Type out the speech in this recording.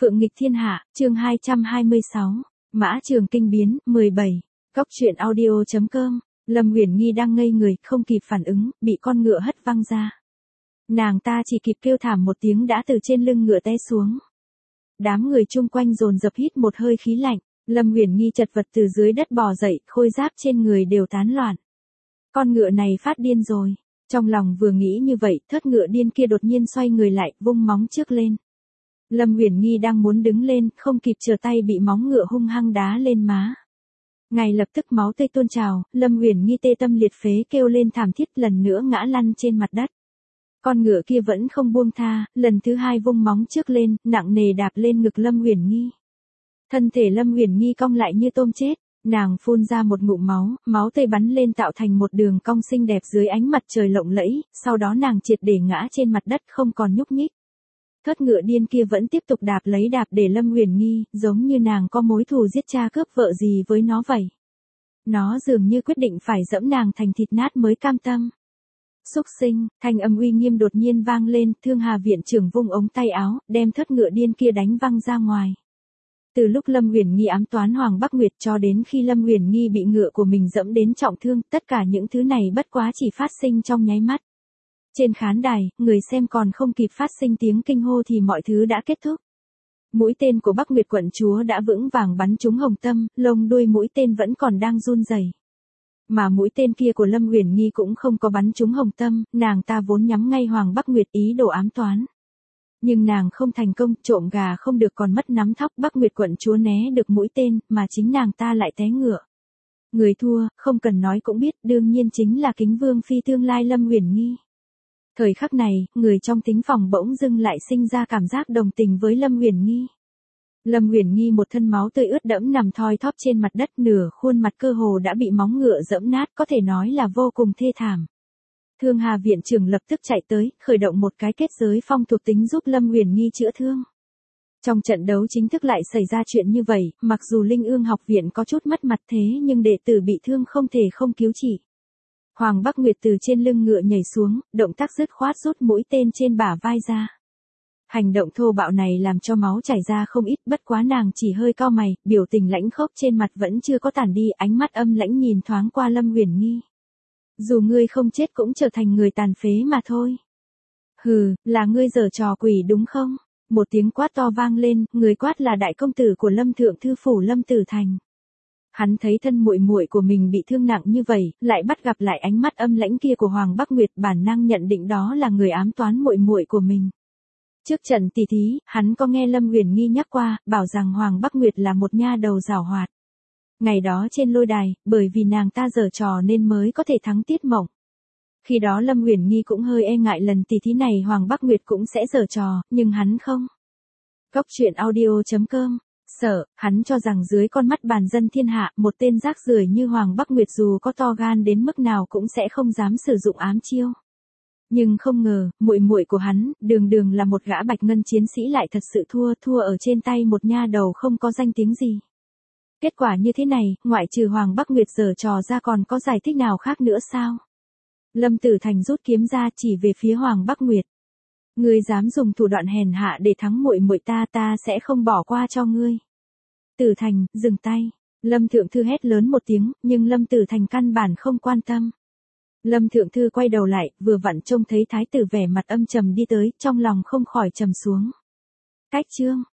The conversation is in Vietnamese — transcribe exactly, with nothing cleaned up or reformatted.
Phượng nghịch thiên hạ, chương hai trăm hai mươi sáu, Mã Trường kinh biến, mười bảy, Cốc truyện audio.com, Lâm Uyển Nghi đang ngây người, không kịp phản ứng, bị con ngựa hất văng ra. Nàng ta chỉ kịp kêu thảm một tiếng đã từ trên lưng ngựa té xuống. Đám người chung quanh dồn dập hít một hơi khí lạnh, Lâm Uyển Nghi chật vật từ dưới đất bò dậy, khôi giáp trên người đều tán loạn. Con ngựa này phát điên rồi. Trong lòng vừa nghĩ như vậy, thớt ngựa điên kia đột nhiên xoay người lại, vung móng trước lên. Lâm Uyển Nghi đang muốn đứng lên, không kịp trở tay bị móng ngựa hung hăng đá lên má. Ngay lập tức máu tươi tuôn trào, Lâm Uyển Nghi tê tâm liệt phế kêu lên thảm thiết, lần nữa ngã lăn trên mặt đất. Con ngựa kia vẫn không buông tha, lần thứ hai vung móng trước lên, nặng nề đạp lên ngực Lâm Uyển Nghi. Thân thể Lâm Uyển Nghi cong lại như tôm chết, nàng phun ra một ngụm máu, máu tươi bắn lên tạo thành một đường cong xinh đẹp dưới ánh mặt trời lộng lẫy, sau đó nàng triệt để ngã trên mặt đất không còn nhúc nhích. Thớt ngựa điên kia vẫn tiếp tục đạp lấy đạp để Lâm Uyển Nghi, giống như nàng có mối thù giết cha cướp vợ gì với nó vậy. Nó dường như quyết định phải dẫm nàng thành thịt nát mới cam tâm. Xúc sinh, thanh âm uy nghiêm đột nhiên vang lên, Thương Hà viện trưởng vung ống tay áo, đem thớt ngựa điên kia đánh văng ra ngoài. Từ lúc Lâm Uyển Nghi ám toán Hoàng Bắc Nguyệt cho đến khi Lâm Uyển Nghi bị ngựa của mình dẫm đến trọng thương, tất cả những thứ này bất quá chỉ phát sinh trong nháy mắt. Trên khán đài, người xem còn không kịp phát sinh tiếng kinh hô thì mọi thứ đã kết thúc. Mũi tên của Bắc Nguyệt quận chúa đã vững vàng bắn trúng hồng tâm, lông đuôi mũi tên vẫn còn đang run rẩy. Mà mũi tên kia của Lâm Uyển Nghi cũng không có bắn trúng hồng tâm, nàng ta vốn nhắm ngay Hoàng Bắc Nguyệt ý đồ ám toán. Nhưng nàng không thành công, trộm gà không được còn mất nắm thóc, Bắc Nguyệt quận chúa né được mũi tên, mà chính nàng ta lại té ngựa. Người thua, không cần nói cũng biết, đương nhiên chính là Kính Vương phi tương lai Lâm Uyển Nghi. Thời khắc này, người trong thính phòng bỗng dưng lại sinh ra cảm giác đồng tình với Lâm Uyển Nghi. Lâm Uyển Nghi một thân máu tươi ướt đẫm nằm thoi thóp trên mặt đất, nửa khuôn mặt cơ hồ đã bị móng ngựa dẫm nát, có thể nói là vô cùng thê thảm. Thương Hà viện trưởng lập tức chạy tới, khởi động một cái kết giới phong thuộc tính giúp Lâm Uyển Nghi chữa thương. Trong trận đấu chính thức lại xảy ra chuyện như vậy, mặc dù Linh Ương học viện có chút mất mặt thế nhưng đệ tử bị thương không thể không cứu trị. Hoàng Bắc Nguyệt từ trên lưng ngựa nhảy xuống, động tác dứt khoát rút mũi tên trên bả vai ra. Hành động thô bạo này làm cho máu chảy ra không ít, bất quá nàng chỉ hơi cau mày, biểu tình lãnh khốc trên mặt vẫn chưa có tản đi, ánh mắt âm lãnh nhìn thoáng qua Lâm Uyển Nghi. Dù ngươi không chết cũng trở thành người tàn phế mà thôi. Hừ, là ngươi giở trò quỷ đúng không? Một tiếng quát to vang lên, người quát là đại công tử của Lâm thượng thư phủ Lâm Tử Thành. Hắn thấy thân muội muội của mình bị thương nặng như vậy, lại bắt gặp lại ánh mắt âm lãnh kia của Hoàng Bắc Nguyệt, bản năng nhận định đó là người ám toán muội muội của mình. Trước trận tỷ thí, hắn có nghe Lâm Uyển Nghi nhắc qua, bảo rằng Hoàng Bắc Nguyệt là một nha đầu giảo hoạt. Ngày đó trên lôi đài, bởi vì nàng ta giở trò nên mới có thể thắng Tiết Mộng. Khi đó Lâm Uyển Nghi cũng hơi e ngại lần tỷ thí này Hoàng Bắc Nguyệt cũng sẽ giở trò, nhưng hắn không. Cốc truyện audio.com, sợ, hắn cho rằng dưới con mắt bàn dân thiên hạ, một tên rác rưởi như Hoàng Bắc Nguyệt dù có to gan đến mức nào cũng sẽ không dám sử dụng ám chiêu. Nhưng không ngờ, muội muội của hắn, đường đường là một gã bạch ngân chiến sĩ lại thật sự thua, thua ở trên tay một nha đầu không có danh tiếng gì. Kết quả như thế này, ngoại trừ Hoàng Bắc Nguyệt giở trò ra còn có giải thích nào khác nữa sao? Lâm Tử Thành rút kiếm ra chỉ về phía Hoàng Bắc Nguyệt. Ngươi dám dùng thủ đoạn hèn hạ để thắng muội muội ta, ta sẽ không bỏ qua cho ngươi. Tử Thành, dừng tay. Lâm Thượng Thư hét lớn một tiếng, nhưng Lâm Tử Thành căn bản không quan tâm. Lâm Thượng Thư quay đầu lại, vừa vặn trông thấy thái tử vẻ mặt âm trầm đi tới, trong lòng không khỏi trầm xuống. Cách chương,